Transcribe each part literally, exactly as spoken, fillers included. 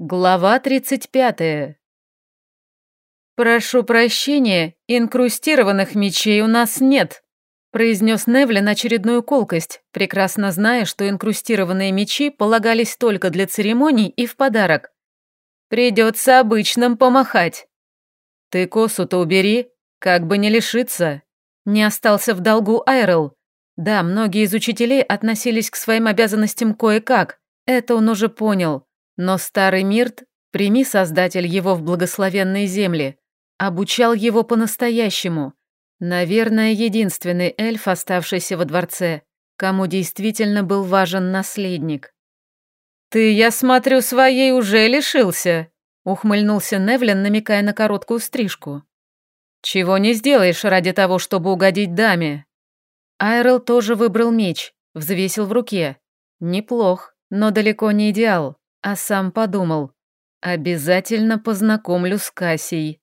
Глава тридцать пятая. «Прошу прощения, инкрустированных мечей у нас нет», произнес Невлин очередную колкость, прекрасно зная, что инкрустированные мечи полагались только для церемоний и в подарок. «Придется обычным помахать». «Ты косу-то убери, как бы не лишиться». Не остался в долгу Айрел. Да, многие из учителей относились к своим обязанностям кое-как, это он уже понял. Но старый Мирт, прими, Создатель, его в благословенные земли, обучал его по-настоящему. Наверное, единственный эльф, оставшийся во дворце, кому действительно был важен наследник. «Ты, я смотрю, своей уже лишился», — ухмыльнулся Невлин, намекая на короткую стрижку. «Чего не сделаешь ради того, чтобы угодить даме». Айрел тоже выбрал меч, взвесил в руке. Неплох, но далеко не идеал. А сам подумал, обязательно познакомлю с Кассией.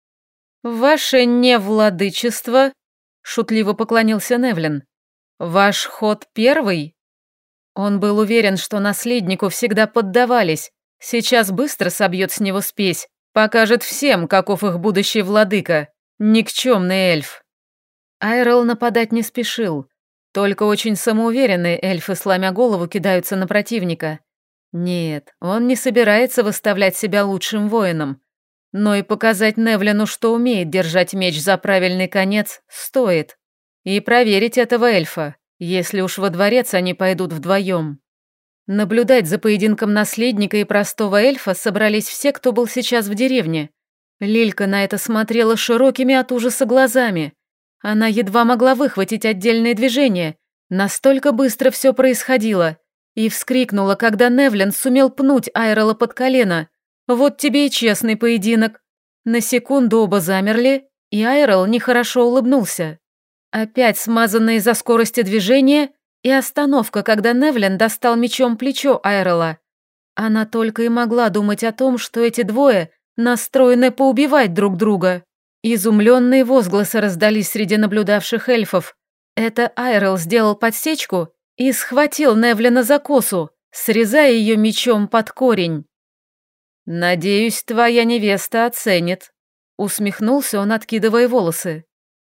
«Ваше невладычество», — шутливо поклонился Невлин, — «ваш ход первый?» Он был уверен, что наследнику всегда поддавались, сейчас быстро собьет с него спесь, покажет всем, каков их будущий владыка, никчемный эльф. Айрел нападать не спешил, только очень самоуверенные эльфы, сломя голову, кидаются на противника. Нет, он не собирается выставлять себя лучшим воином. Но и показать Невлину, что умеет держать меч за правильный конец, стоит. И проверить этого эльфа, если уж во дворец они пойдут вдвоем. Наблюдать за поединком наследника и простого эльфа собрались все, кто был сейчас в деревне. Лилька на это смотрела широкими от ужаса глазами. Она едва могла выхватить отдельные движения, настолько быстро все происходило. И вскрикнула, когда Невлин сумел пнуть Айрела под колено. «Вот тебе и честный поединок». На секунду оба замерли, и Айрел нехорошо улыбнулся. Опять смазанные из-за скорости движения и остановка, когда Невлин достал мечом плечо Айрела. Она только и могла думать о том, что эти двое настроены поубивать друг друга. Изумленные возгласы раздались среди наблюдавших эльфов. Это Айрел сделал подсечку и схватил Невлина за косу, срезая ее мечом под корень. «Надеюсь, твоя невеста оценит», — усмехнулся он, откидывая волосы.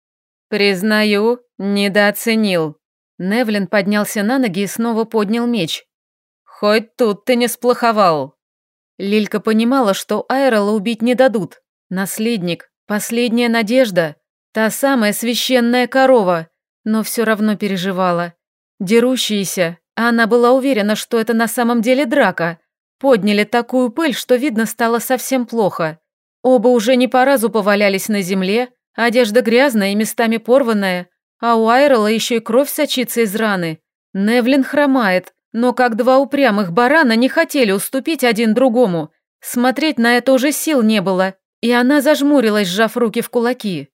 «Признаю, недооценил». Невлин поднялся на ноги и снова поднял меч. «Хоть тут ты не сплоховал». Лилька понимала, что Айрела убить не дадут. Наследник, последняя надежда, та самая священная корова, но все равно переживала. Дерущиеся, а она была уверена, что это на самом деле драка, подняли такую пыль, что видно стало совсем плохо. Оба уже не по разу повалялись на земле, одежда грязная и местами порванная, а у Айрела еще и кровь сочится из раны. Невлин хромает, но как два упрямых барана не хотели уступить один другому. Смотреть на это уже сил не было, и она зажмурилась, сжав руки в кулаки.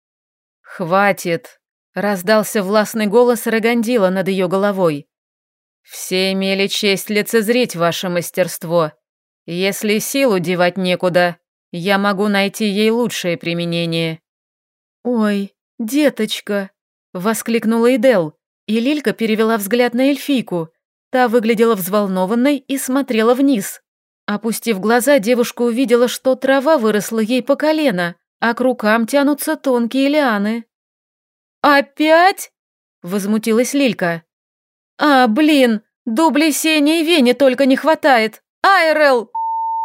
«Хватит!» — раздался властный голос Рагандила над ее головой. «Все имели честь лицезреть ваше мастерство. Если силу девать некуда, я могу найти ей лучшее применение». «Ой, деточка!» — воскликнула Идел, и Лилька перевела взгляд на эльфийку. Та выглядела взволнованной и смотрела вниз. Опустив глаза, девушка увидела, что трава выросла ей по колено, а к рукам тянутся тонкие лианы. «Опять?» — возмутилась Лилька. «А, блин, дублей Сене и Вене только не хватает! Айрел!»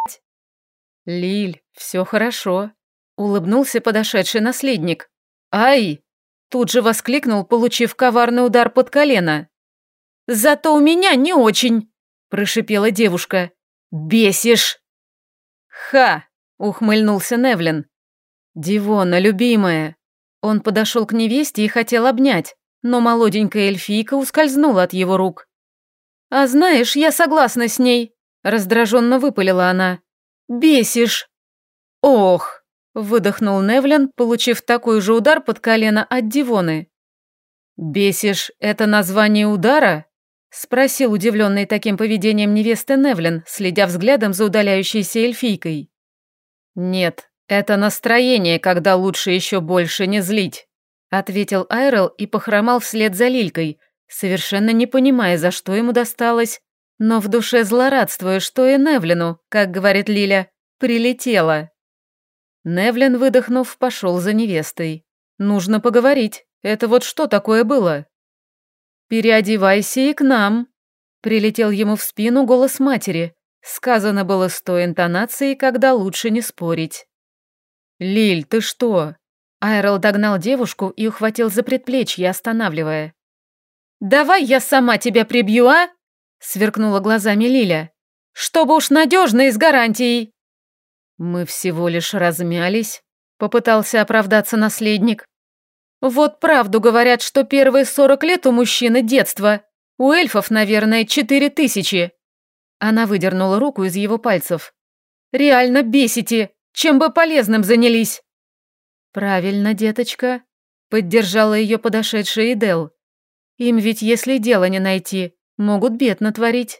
«Лиль, все хорошо», — улыбнулся подошедший наследник. «Ай!» — тут же воскликнул, получив коварный удар под колено. «Зато у меня не очень», — прошипела девушка. «Бесишь!» «Ха!» — ухмыльнулся Невлин. «Дивона, любимая!» Он подошел к невесте и хотел обнять, но молоденькая эльфийка ускользнула от его рук. «А знаешь, я согласна с ней», — раздраженно выпалила она. «Бесишь!» «Ох!» — выдохнул Невлин, получив такой же удар под колено от Дивоны. «Бесишь — это название удара?» — спросил удивленный таким поведением невесты Невлин, следя взглядом за удаляющейся эльфийкой. «Нет, это настроение, когда лучше еще больше не злить», — ответил Айрел и похромал вслед за Лилькой, совершенно не понимая, за что ему досталось. но в душе злорадствую, что и Невлину, как говорит Лиля, прилетело. Невлин, выдохнув, пошел за невестой. Нужно поговорить. Это вот что такое было? «Переодевайся и к нам», — прилетел ему в спину голос матери. Сказано было с той интонацией, когда лучше не спорить. «Лиль, ты что?» Айрол догнал девушку и ухватил за предплечье, останавливая. «Давай я сама тебя прибью, а?» — сверкнула глазами Лиля. «Чтобы уж надежно и с гарантией». «Мы всего лишь размялись», — попытался оправдаться наследник. «Вот правду говорят, что первые сорок лет у мужчины детство. У эльфов, наверное, четыре тысячи». Она выдернула руку из его пальцев. «Реально бесите! Чем бы полезным занялись?» «Правильно, деточка», — поддержала ее подошедшая Идел. «Им ведь, если дело не найти, могут бед натворить».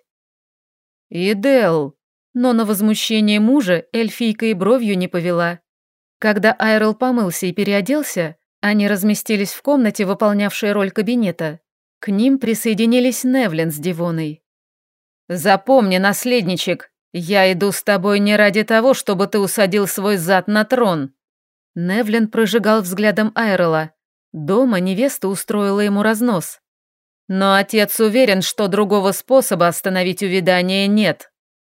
«Идел», но на возмущение мужа эльфийка и бровью не повела. Когда Айрол помылся и переоделся, они разместились в комнате, выполнявшей роль кабинета. К ним присоединились Невлин с Дивоной. «Запомни, наследничек, я иду с тобой не ради того, чтобы ты усадил свой зад на трон». Невлин прожигал взглядом Айрола. Дома невеста устроила ему разнос. «Но отец уверен, что другого способа остановить увядание нет».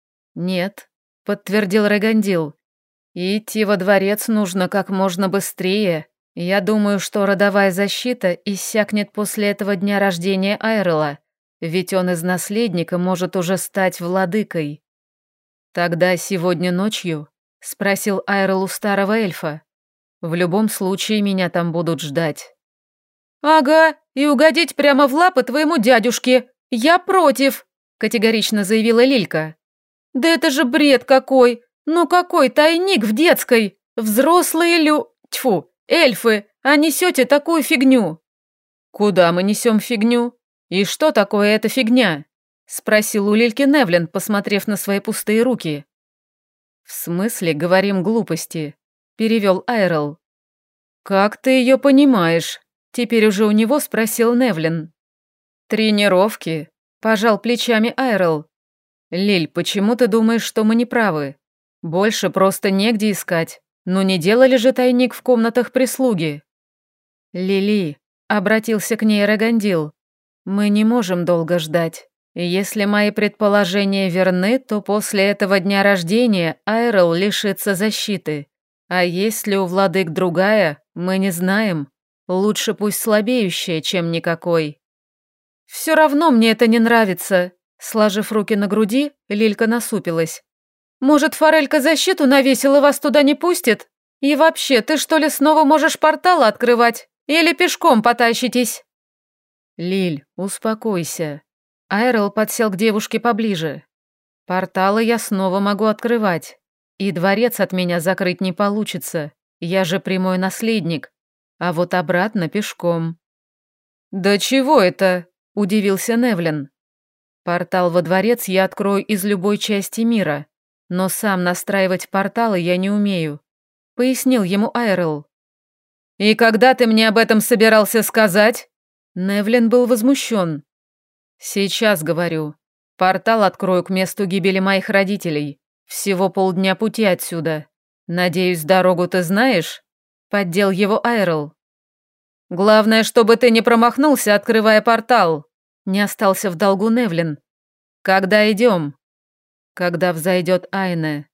«Нет», — подтвердил Регандил. «И идти во дворец нужно как можно быстрее. Я думаю, что родовая защита иссякнет после этого дня рождения Айрола, ведь он из наследника может уже стать владыкой». «Тогда сегодня ночью?» — спросил Айрол у старого эльфа. «В любом случае меня там будут ждать». «Ага, и угодить прямо в лапы твоему дядюшке. Я против», — категорично заявила Лилька. «Да это же бред какой! Ну какой тайник в детской? Взрослые лю... Тьфу, эльфы, а несете такую фигню!» «Куда мы несем фигню? И что такое эта фигня?» — спросил у Лильки Невлин, посмотрев на свои пустые руки. «В смысле говорим глупости?» — перевел Айрол. «Как ты ее понимаешь?» — теперь уже у него спросил Невлин. «Тренировки», — пожал плечами Айрол. «Лиль, почему ты думаешь, что мы не правы? Больше просто негде искать. Ну не делали же тайник в комнатах прислуги?» «Лили», — обратился к ней Регандил, — «мы не можем долго ждать. Если мои предположения верны, то после этого дня рождения Айрол лишится защиты. А есть ли у владык другая, мы не знаем. Лучше пусть слабеющая, чем никакой». «Все равно мне это не нравится», — сложив руки на груди, Лилька насупилась. «Может, Форелька защиту навесила, вас туда не пустит? И вообще, ты что ли снова можешь порталы открывать? Или пешком потащитесь?» «Лиль, успокойся». Айрол подсел к девушке поближе. «Порталы я снова могу открывать. И дворец от меня закрыть не получится. Я же прямой наследник. А вот обратно пешком». «Да чего это?» – удивился Невлин. «Портал во дворец я открою из любой части мира, но сам настраивать порталы я не умею», – пояснил ему Айрол. «И когда ты мне об этом собирался сказать?» Невлин был возмущен. «Сейчас говорю. Портал открою к месту гибели моих родителей. Всего полдня пути отсюда. Надеюсь, дорогу ты знаешь?» – поддел его Айрол. «Главное, чтобы ты не промахнулся, открывая портал», – не остался в долгу Невлин. «Когда идем?» «Когда взойдет Айне».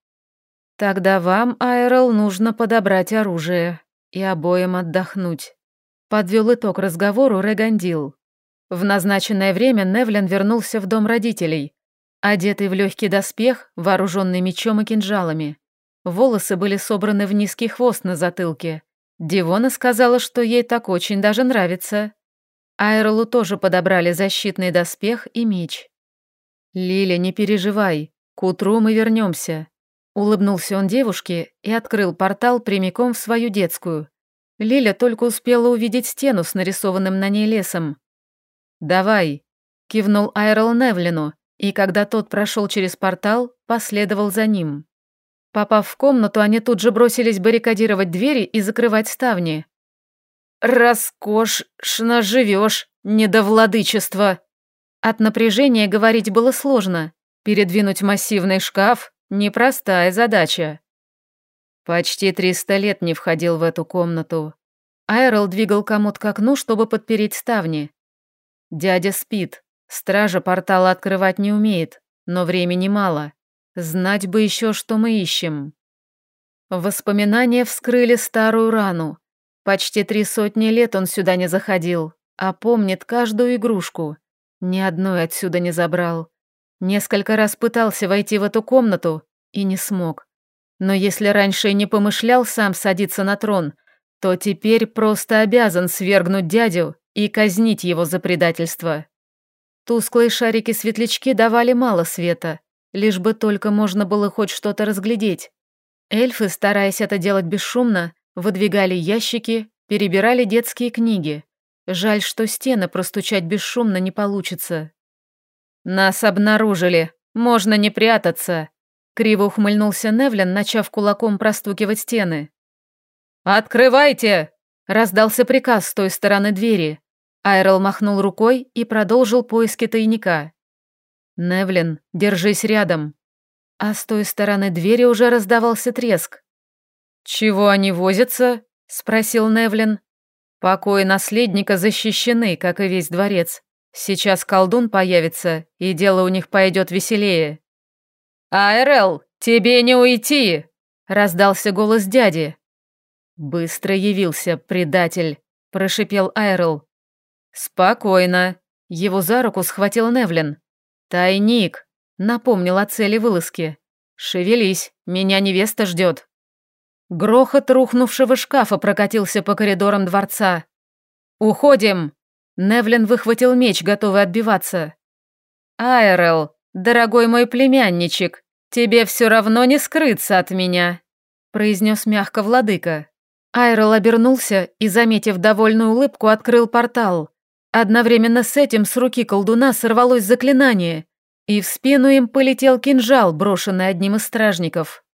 «Тогда вам, Айрол, нужно подобрать оружие и обоим отдохнуть», – подвел итог разговору Регандил. В назначенное время Невлин вернулся в дом родителей, одетый в легкий доспех, вооруженный мечом и кинжалами. Волосы были собраны в низкий хвост на затылке. Дивона сказала, что ей так очень даже нравится. Айролу тоже подобрали защитный доспех и меч. «Лиля, не переживай, к утру мы вернемся», — улыбнулся он девушке и открыл портал прямиком в свою детскую. Лиля только успела увидеть стену с нарисованным на ней лесом. «Давай», — кивнул Айрол Невлину, и когда тот прошел через портал, последовал за ним. Попав в комнату, они тут же бросились баррикадировать двери и закрывать ставни. «Роскошно живешь, недовладычество!» От напряжения говорить было сложно. Передвинуть массивный шкаф – непростая задача. Почти триста лет не входил в эту комнату. Айрол двигал комод к окну, чтобы подпереть ставни. Дядя спит. Стража портала открывать не умеет, но времени мало. Знать бы еще, что мы ищем. Воспоминания вскрыли старую рану. Почти три сотни лет он сюда не заходил, а помнит каждую игрушку. Ни одной отсюда не забрал. Несколько раз пытался войти в эту комнату и не смог. Но если раньше и не помышлял сам садиться на трон, то теперь просто обязан свергнуть дядю и казнить его за предательство. Тусклые шарики-светлячки давали мало света, лишь бы только можно было хоть что-то разглядеть. Эльфы, стараясь это делать бесшумно, выдвигали ящики, перебирали детские книги. Жаль, что стены простучать бесшумно не получится. «Нас обнаружили, можно не прятаться», — криво ухмыльнулся Невлин, начав кулаком простукивать стены. «Открывайте!» — раздался приказ с той стороны двери. Айрол махнул рукой и продолжил поиски тайника. «Невлин, держись рядом». А с той стороны двери уже раздавался треск. «Чего они возятся?» — спросил Невлин. «Покои наследника защищены, как и весь дворец. Сейчас колдун появится, и дело у них пойдет веселее». «Айрел, тебе не уйти!» — раздался голос дяди. «Быстро явился, предатель», — прошипел Айрел. «Спокойно». Его за руку схватил Невлин. «Тайник», — напомнил о цели вылазки. «Шевелись, меня невеста ждет». Грохот рухнувшего шкафа прокатился по коридорам дворца. «Уходим!» Невлин выхватил меч, готовый отбиваться. «Айрел, дорогой мой племянничек, тебе все равно не скрыться от меня», — произнес мягко владыка. Айрел обернулся и, заметив довольную улыбку, открыл портал. Одновременно с этим с руки колдуна сорвалось заклинание, и в спину им полетел кинжал, брошенный одним из стражников.